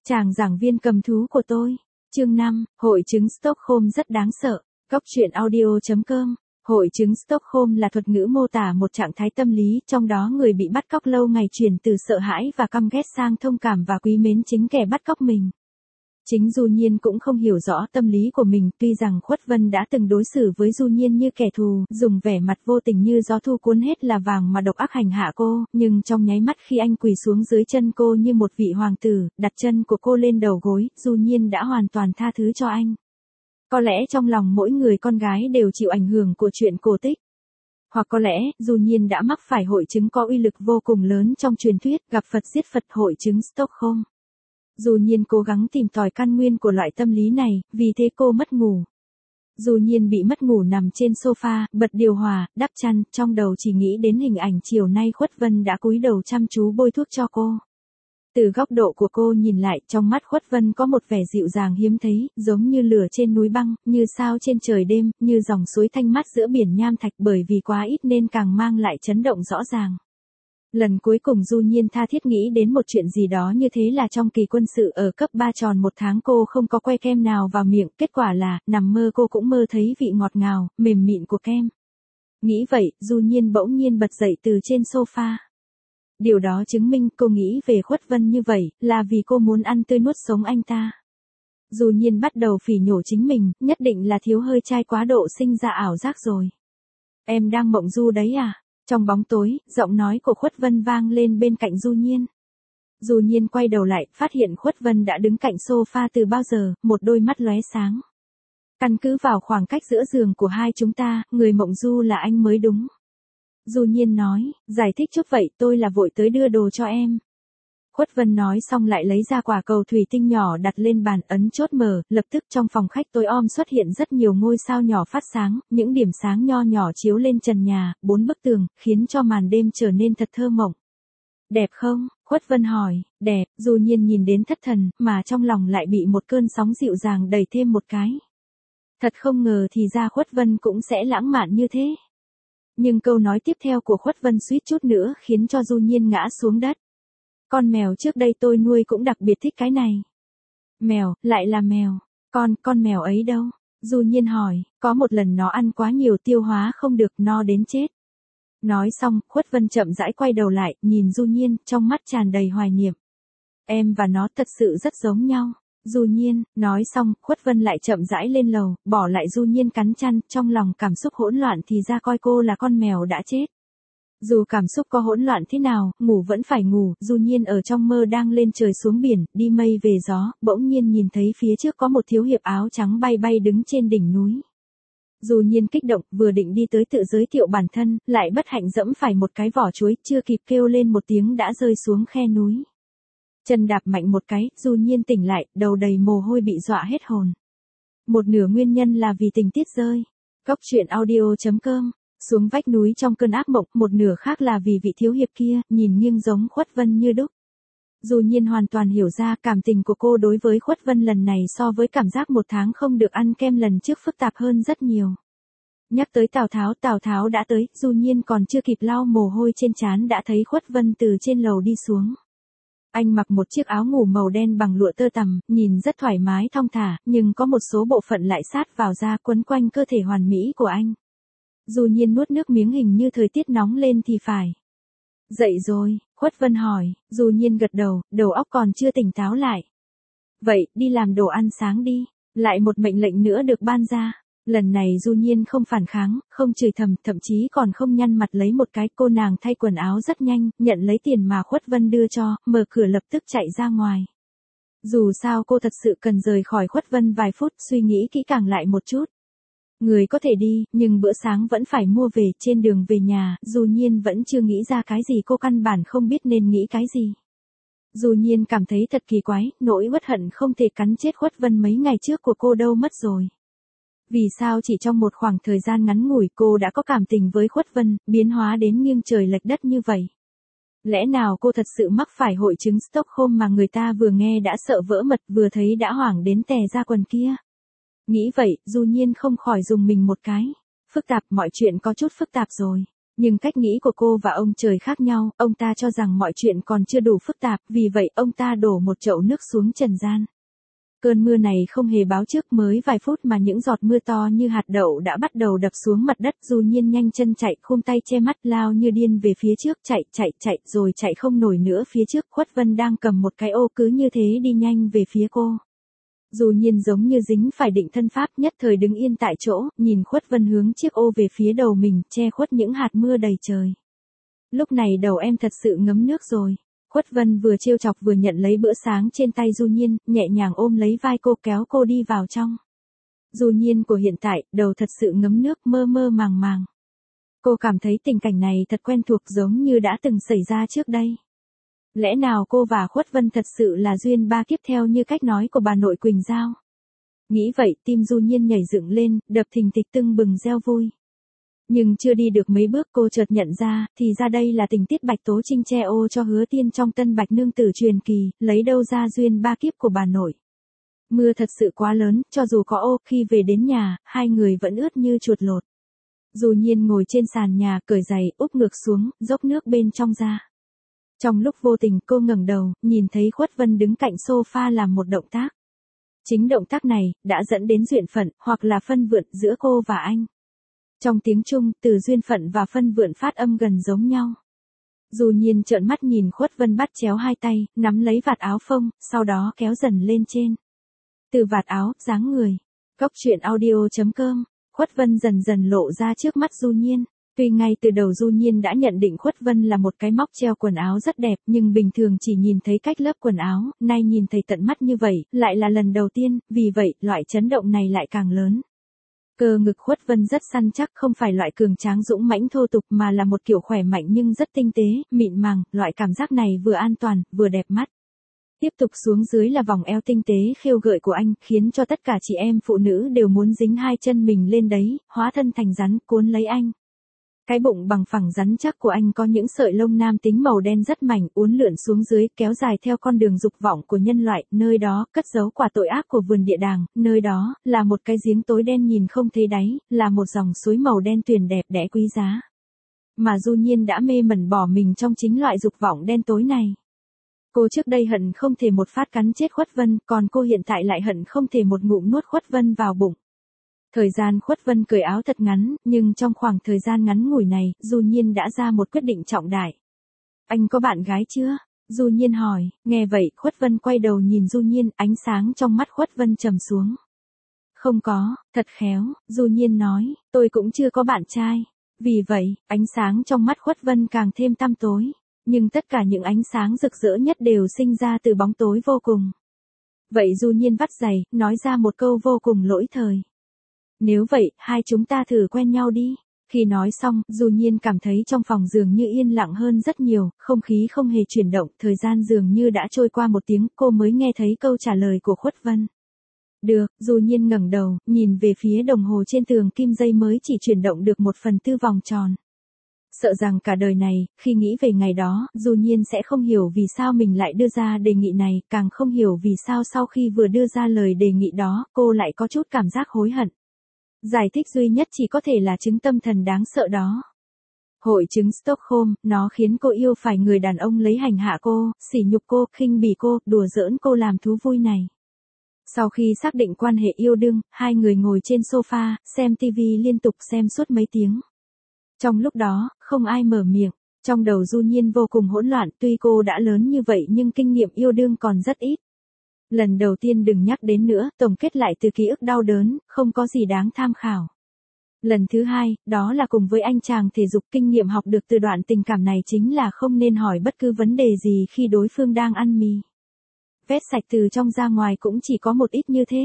Chàng giảng viên cầm thú của tôi. Chương 5, hội chứng Stockholm rất đáng sợ. Góc truyện audio.com. Hội chứng Stockholm là thuật ngữ mô tả một trạng thái tâm lý, trong đó người bị bắt cóc lâu ngày chuyển từ sợ hãi và căm ghét sang thông cảm và quý mến chính kẻ bắt cóc mình. Chính Du Nhiên cũng không hiểu rõ tâm lý của mình, tuy rằng Khuất Vân đã từng đối xử với Du Nhiên như kẻ thù, dùng vẻ mặt vô tình như gió thu cuốn hết là vàng mà độc ác hành hạ cô, nhưng trong nháy mắt khi anh quỳ xuống dưới chân cô như một vị hoàng tử, đặt chân của cô lên đầu gối, Du Nhiên đã hoàn toàn tha thứ cho anh. Có lẽ trong lòng mỗi người con gái đều chịu ảnh hưởng của chuyện cổ tích. Hoặc có lẽ, Du Nhiên đã mắc phải hội chứng có uy lực vô cùng lớn trong truyền thuyết, gặp Phật giết Phật, hội chứng Stockholm. Du Nhiên cố gắng tìm tòi căn nguyên của loại tâm lý này, vì thế cô mất ngủ. Du Nhiên bị mất ngủ nằm trên sofa, bật điều hòa, đắp chăn, trong đầu chỉ nghĩ đến hình ảnh chiều nay Khuất Vân đã cúi đầu chăm chú bôi thuốc cho cô. Từ góc độ của cô nhìn lại, trong mắt Khuất Vân có một vẻ dịu dàng hiếm thấy, giống như lửa trên núi băng, như sao trên trời đêm, như dòng suối thanh mát giữa biển nham thạch, bởi vì quá ít nên càng mang lại chấn động rõ ràng. Lần cuối cùng Du Nhiên tha thiết nghĩ đến một chuyện gì đó như thế là trong kỳ quân sự ở cấp 3 tròn một tháng cô không có que kem nào vào miệng, kết quả là, nằm mơ cô cũng mơ thấy vị ngọt ngào, mềm mịn của kem. Nghĩ vậy, Du Nhiên bỗng nhiên bật dậy từ trên sofa. Điều đó chứng minh cô nghĩ về Khuất Vân như vậy, là vì cô muốn ăn tươi nuốt sống anh ta. Du Nhiên bắt đầu phỉ nhổ chính mình, nhất định là thiếu hơi chai quá độ sinh ra ảo giác rồi. Em đang mộng du đấy à? Trong bóng tối, giọng nói của Khuất Vân vang lên bên cạnh Du Nhiên. Du Nhiên quay đầu lại, phát hiện Khuất Vân đã đứng cạnh sofa từ bao giờ, một đôi mắt lóe sáng. Căn cứ vào khoảng cách giữa giường của hai chúng ta, người mộng du là anh mới đúng. Du Nhiên nói, giải thích chút vậy, tôi là vội tới đưa đồ cho em. Khuất Vân nói xong lại lấy ra quả cầu thủy tinh nhỏ đặt lên bàn, ấn chốt mở, lập tức trong phòng khách tối om xuất hiện rất nhiều ngôi sao nhỏ phát sáng, những điểm sáng nho nhỏ chiếu lên trần nhà, 4 bức tường, khiến cho màn đêm trở nên thật thơ mộng. Đẹp không? Khuất Vân hỏi. Đẹp. Du Nhiên nhìn đến thất thần, mà trong lòng lại bị một cơn sóng dịu dàng đẩy thêm một cái. Thật không ngờ thì ra Khuất Vân cũng sẽ lãng mạn như thế. Nhưng câu nói tiếp theo của Khuất Vân suýt chút nữa khiến cho Du Nhiên ngã xuống đất. Con mèo trước đây tôi nuôi cũng đặc biệt thích cái này. Mèo, lại là mèo. Con mèo ấy đâu? Du Nhiên hỏi, có một lần nó ăn quá nhiều tiêu hóa không được, no đến chết. Nói xong, Khuất Vân chậm rãi quay đầu lại, nhìn Du Nhiên, trong mắt tràn đầy hoài niệm. Em và nó thật sự rất giống nhau. Du Nhiên, nói xong, Khuất Vân lại chậm rãi lên lầu, bỏ lại Du Nhiên cắn chăn, trong lòng cảm xúc hỗn loạn thì ra coi cô là con mèo đã chết. Dù cảm xúc có hỗn loạn thế nào, ngủ vẫn phải ngủ, Du Nhiên ở trong mơ đang lên trời xuống biển, đi mây về gió, bỗng nhiên nhìn thấy phía trước có một thiếu hiệp áo trắng bay bay đứng trên đỉnh núi. Du Nhiên kích động, vừa định đi tới tự giới thiệu bản thân, lại bất hạnh dẫm phải một cái vỏ chuối, chưa kịp kêu lên một tiếng đã rơi xuống khe núi. Chân đạp mạnh một cái, Du Nhiên tỉnh lại, đầu đầy mồ hôi bị dọa hết hồn. Một nửa nguyên nhân là vì tình tiết rơi. Góc truyện audio.com. Xuống vách núi trong cơn ác mộng, một nửa khác là vì vị thiếu hiệp kia, nhìn nghiêng giống Khuất Vân như đúc. Du Nhiên hoàn toàn hiểu ra cảm tình của cô đối với Khuất Vân lần này so với cảm giác một tháng không được ăn kem lần trước phức tạp hơn rất nhiều. Nhắc tới Tào Tháo đã tới, Du Nhiên còn chưa kịp lau mồ hôi trên trán đã thấy Khuất Vân từ trên lầu đi xuống. Anh mặc một chiếc áo ngủ màu đen bằng lụa tơ tằm, nhìn rất thoải mái thong thả, nhưng có một số bộ phận lại sát vào da quấn quanh cơ thể hoàn mỹ của anh. Du Nhiên nuốt nước miếng, hình như thời tiết nóng lên thì phải. Dậy rồi, Khuất Vân hỏi. Du Nhiên gật đầu, đầu óc còn chưa tỉnh táo lại. Vậy, đi làm đồ ăn sáng đi. Lại một mệnh lệnh nữa được ban ra. Lần này Du Nhiên không phản kháng, không chửi thầm, thậm chí còn không nhăn mặt lấy một cái. Cô nàng thay quần áo rất nhanh, nhận lấy tiền mà Khuất Vân đưa cho, mở cửa lập tức chạy ra ngoài. Dù sao cô thật sự cần rời khỏi Khuất Vân vài phút, suy nghĩ kỹ càng lại một chút. Người có thể đi, nhưng bữa sáng vẫn phải mua về. Trên đường về nhà, Du Nhiên vẫn chưa nghĩ ra cái gì, cô căn bản không biết nên nghĩ cái gì. Du Nhiên cảm thấy thật kỳ quái, nỗi uất hận không thể cắn chết Khuất Vân mấy ngày trước của cô đâu mất rồi. Vì sao chỉ trong một khoảng thời gian ngắn ngủi cô đã có cảm tình với Khuất Vân, biến hóa đến nghiêng trời lệch đất như vậy? Lẽ nào cô thật sự mắc phải hội chứng Stockholm mà người ta vừa nghe đã sợ vỡ mật, vừa thấy đã hoảng đến tè ra quần kia? Nghĩ vậy, Du Nhiên không khỏi dùng mình một cái. Phức tạp, mọi chuyện có chút phức tạp rồi. Nhưng cách nghĩ của cô và ông trời khác nhau, ông ta cho rằng mọi chuyện còn chưa đủ phức tạp, vì vậy ông ta đổ một chậu nước xuống trần gian. Cơn mưa này không hề báo trước, mới vài phút mà những giọt mưa to như hạt đậu đã bắt đầu đập xuống mặt đất. Du Nhiên nhanh chân chạy, khum tay che mắt, lao như điên về phía trước, chạy, rồi chạy không nổi nữa. Phía trước Khuất Vân đang cầm một cái ô, cứ như thế đi nhanh về phía cô. Du Nhiên giống như dính phải định thân pháp, nhất thời đứng yên tại chỗ, nhìn Khuất Vân hướng chiếc ô về phía đầu mình, che khuất những hạt mưa đầy trời. Lúc này đầu em thật sự ngấm nước rồi. Khuất Vân vừa trêu chọc vừa nhận lấy bữa sáng trên tay Du Nhiên, nhẹ nhàng ôm lấy vai cô, kéo cô đi vào trong. Du Nhiên của hiện tại, đầu thật sự ngấm nước, mơ mơ màng màng. Cô cảm thấy tình cảnh này thật quen thuộc, giống như đã từng xảy ra trước đây. Lẽ nào cô và Khuất Vân thật sự là duyên ba kiếp theo như cách nói của bà nội Quỳnh Giao? Nghĩ vậy, tim Du Nhiên nhảy dựng lên, đập thình thịch tưng bừng reo vui. Nhưng chưa đi được mấy bước cô chợt nhận ra, thì ra đây là tình tiết Bạch Tố Trinh che ô cho Hứa Tiên trong Tân Bạch Nương Tử truyền kỳ, lấy đâu ra duyên ba kiếp của bà nội. Mưa thật sự quá lớn, cho dù có ô, khi về đến nhà, hai người vẫn ướt như chuột lột. Du Nhiên ngồi trên sàn nhà, cởi giày, úp ngược xuống, dốc nước bên trong ra. Trong lúc vô tình cô ngẩng đầu, nhìn thấy Khuất Vân đứng cạnh sofa làm một động tác. Chính động tác này, đã dẫn đến duyên phận, hoặc là phân vượn giữa cô và anh. Trong tiếng Trung, từ duyên phận và phân vượn phát âm gần giống nhau. Du Nhiên trợn mắt nhìn Khuất Vân bắt chéo hai tay, nắm lấy vạt áo phông, sau đó kéo dần lên trên. Từ vạt áo, dáng người. Cóc truyện audio.com, Khuất Vân dần dần lộ ra trước mắt Du Nhiên. Tuy ngay từ đầu Du Nhiên đã nhận định Khuất Vân là một cái móc treo quần áo rất đẹp, nhưng bình thường chỉ nhìn thấy cách lớp quần áo, nay nhìn thấy tận mắt như vậy, lại là lần đầu tiên, vì vậy, loại chấn động này lại càng lớn. Cơ ngực Khuất Vân rất săn chắc, không phải loại cường tráng dũng mãnh thô tục mà là một kiểu khỏe mạnh nhưng rất tinh tế, mịn màng, loại cảm giác này vừa an toàn, vừa đẹp mắt. Tiếp tục xuống dưới là vòng eo tinh tế khêu gợi của anh, khiến cho tất cả chị em phụ nữ đều muốn dính hai chân mình lên đấy, hóa thân thành rắn, cuốn lấy anh. Cái bụng bằng phẳng rắn chắc của anh có những sợi lông nam tính màu đen rất mảnh, uốn lượn xuống dưới, kéo dài theo con đường dục vọng của nhân loại, nơi đó, cất giấu quả tội ác của vườn địa đàng, nơi đó, là một cái giếng tối đen nhìn không thấy đáy, là một dòng suối màu đen tuyền đẹp đẽ quý giá. Mà Du Nhiên đã mê mẩn bỏ mình trong chính loại dục vọng đen tối này. Cô trước đây hận không thể một phát cắn chết Khuất Vân, còn cô hiện tại lại hận không thể một ngụm nuốt Khuất Vân vào bụng. Thời gian Khuất Vân cởi áo thật ngắn, nhưng trong khoảng thời gian ngắn ngủi này, Du Nhiên đã ra một quyết định trọng đại. Anh có bạn gái chưa? Du Nhiên hỏi, nghe vậy Khuất Vân quay đầu nhìn Du Nhiên, ánh sáng trong mắt Khuất Vân trầm xuống. Không có, thật khéo, Du Nhiên nói, tôi cũng chưa có bạn trai. Vì vậy, ánh sáng trong mắt Khuất Vân càng thêm tăm tối. Nhưng tất cả những ánh sáng rực rỡ nhất đều sinh ra từ bóng tối vô cùng. Vậy Du Nhiên vắt giày, nói ra một câu vô cùng lỗi thời. Nếu vậy, hai chúng ta thử quen nhau đi. Khi nói xong, Du Nhiên cảm thấy trong phòng dường như yên lặng hơn rất nhiều, không khí không hề chuyển động, thời gian dường như đã trôi qua một tiếng, cô mới nghe thấy câu trả lời của Khuất Vân. Được, Du Nhiên ngẩng đầu, nhìn về phía đồng hồ trên tường, kim dây mới chỉ chuyển động được 1/4 vòng tròn. Sợ rằng cả đời này, khi nghĩ về ngày đó, Du Nhiên sẽ không hiểu vì sao mình lại đưa ra đề nghị này, càng không hiểu vì sao sau khi vừa đưa ra lời đề nghị đó, cô lại có chút cảm giác hối hận. Giải thích duy nhất chỉ có thể là chứng tâm thần đáng sợ đó. Hội chứng Stockholm, nó khiến cô yêu phải người đàn ông lấy hành hạ cô, sỉ nhục cô, khinh bỉ cô, đùa giỡn cô làm thú vui này. Sau khi xác định quan hệ yêu đương, hai người ngồi trên sofa, xem TV liên tục xem suốt mấy tiếng. Trong lúc đó, không ai mở miệng. Trong đầu Du Nhiên vô cùng hỗn loạn, tuy cô đã lớn như vậy nhưng kinh nghiệm yêu đương còn rất ít. Lần đầu tiên đừng nhắc đến nữa, tổng kết lại từ ký ức đau đớn, không có gì đáng tham khảo. Lần thứ hai, đó là cùng với anh chàng thể dục, kinh nghiệm học được từ đoạn tình cảm này chính là không nên hỏi bất cứ vấn đề gì khi đối phương đang ăn mì. Vét sạch từ trong ra ngoài cũng chỉ có một ít như thế.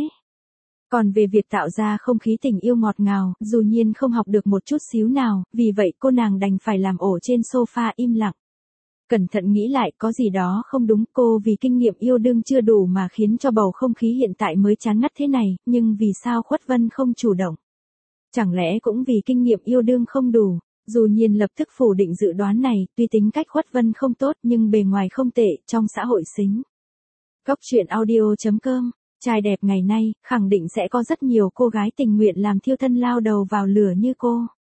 Còn về việc tạo ra không khí tình yêu ngọt ngào, Du Nhiên không học được một chút xíu nào, vì vậy cô nàng đành phải làm ổ trên sofa im lặng. Cẩn thận nghĩ lại, có gì đó không đúng, cô vì kinh nghiệm yêu đương chưa đủ mà khiến cho bầu không khí hiện tại mới chán ngắt thế này, nhưng vì sao Khuất Vân không chủ động? Chẳng lẽ cũng vì kinh nghiệm yêu đương không đủ? Du Nhiên lập tức phủ định dự đoán này, tuy tính cách Khuất Vân không tốt nhưng bề ngoài không tệ, trong xã hội xính. Cóc truyện audio.com, trai đẹp ngày nay, khẳng định sẽ có rất nhiều cô gái tình nguyện làm thiêu thân lao đầu vào lửa như cô.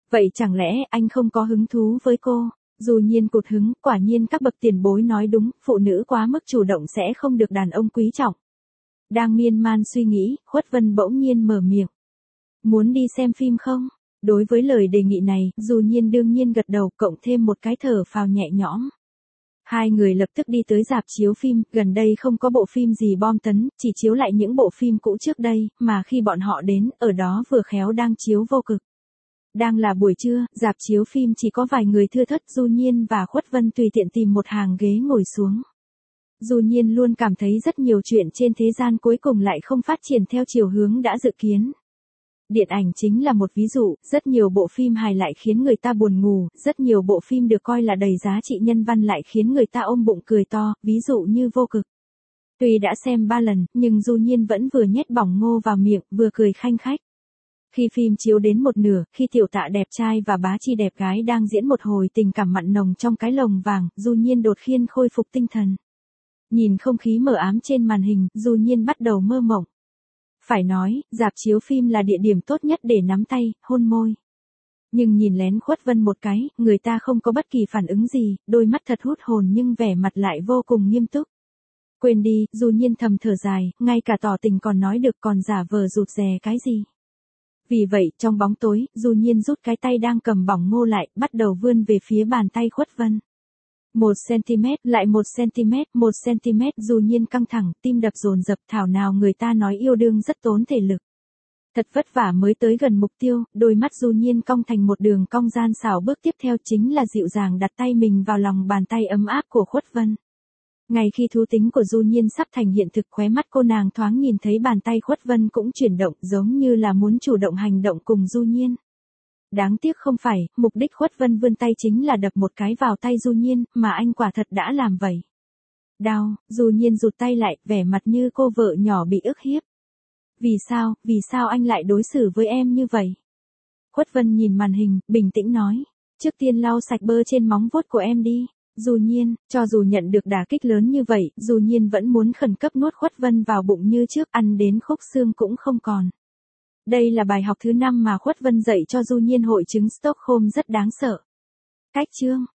Vậy chẳng lẽ anh không có hứng thú với cô? Du Nhiên cụt hứng, quả nhiên các bậc tiền bối nói đúng, phụ nữ quá mức chủ động sẽ không được đàn ông quý trọng. Đang miên man suy nghĩ, Khuất Vân bỗng nhiên mở miệng. Muốn đi xem phim không? Đối với lời đề nghị này, Du Nhiên đương nhiên gật đầu, cộng thêm một cái thở phào nhẹ nhõm. Hai người lập tức đi tới rạp chiếu phim, gần đây không có bộ phim gì bom tấn, chỉ chiếu lại những bộ phim cũ trước đây, mà khi bọn họ đến, ở đó vừa khéo đang chiếu vô cực. Đang là buổi trưa, rạp chiếu phim chỉ có vài người thưa thớt, Du Nhiên và Khuất Vân tùy tiện tìm một hàng ghế ngồi xuống. Du Nhiên luôn cảm thấy rất nhiều chuyện trên thế gian cuối cùng lại không phát triển theo chiều hướng đã dự kiến. Điện ảnh chính là một ví dụ, rất nhiều bộ phim hài lại khiến người ta buồn ngủ, rất nhiều bộ phim được coi là đầy giá trị nhân văn lại khiến người ta ôm bụng cười to, ví dụ như Vô Cực. Tuy đã xem 3 lần, nhưng Du Nhiên vẫn vừa nhét bỏng ngô vào miệng, vừa cười khanh khách. Khi phim chiếu đến một nửa, khi Tiểu Tạ đẹp trai và Bá Chi đẹp gái đang diễn một hồi tình cảm mặn nồng trong cái lồng vàng, Du Nhiên đột nhiên khôi phục tinh thần. Nhìn không khí mờ ám trên màn hình, Du Nhiên bắt đầu mơ mộng. Phải nói, rạp chiếu phim là địa điểm tốt nhất để nắm tay, hôn môi. Nhưng nhìn lén Khuất Vân một cái, người ta không có bất kỳ phản ứng gì, đôi mắt thật hút hồn nhưng vẻ mặt lại vô cùng nghiêm túc. Quên đi, Du Nhiên thầm thở dài, ngay cả tỏ tình còn nói được còn giả vờ rụt rè cái gì. Vì vậy, trong bóng tối, Du Nhiên rút cái tay đang cầm bỏng ngô lại, bắt đầu vươn về phía bàn tay Khuất Vân. 1cm, lại 1cm, 1cm, Du Nhiên căng thẳng, tim đập dồn dập, thảo nào người ta nói yêu đương rất tốn thể lực. Thật vất vả mới tới gần mục tiêu, đôi mắt Du Nhiên cong thành một đường cong gian xảo, bước tiếp theo chính là dịu dàng đặt tay mình vào lòng bàn tay ấm áp của Khuất Vân. Ngay khi thú tính của Du Nhiên sắp thành hiện thực, khóe mắt cô nàng thoáng nhìn thấy bàn tay Khuất Vân cũng chuyển động, giống như là muốn chủ động hành động cùng Du Nhiên. Đáng tiếc không phải, mục đích Khuất Vân vươn tay chính là đập một cái vào tay Du Nhiên, mà anh quả thật đã làm vậy. Đau, Du Nhiên rụt tay lại, vẻ mặt như cô vợ nhỏ bị ức hiếp. Vì sao anh lại đối xử với em như vậy? Khuất Vân nhìn màn hình, bình tĩnh nói. Trước tiên lau sạch bơ trên móng vuốt của em đi. Du Nhiên, cho dù nhận được đả kích lớn như vậy, Du Nhiên vẫn muốn khẩn cấp nuốt Khuất Vân vào bụng như trước, ăn đến khúc xương cũng không còn. Đây là bài học thứ 5 mà Khuất Vân dạy cho Du Nhiên, hội chứng Stockholm rất đáng sợ. Cách chương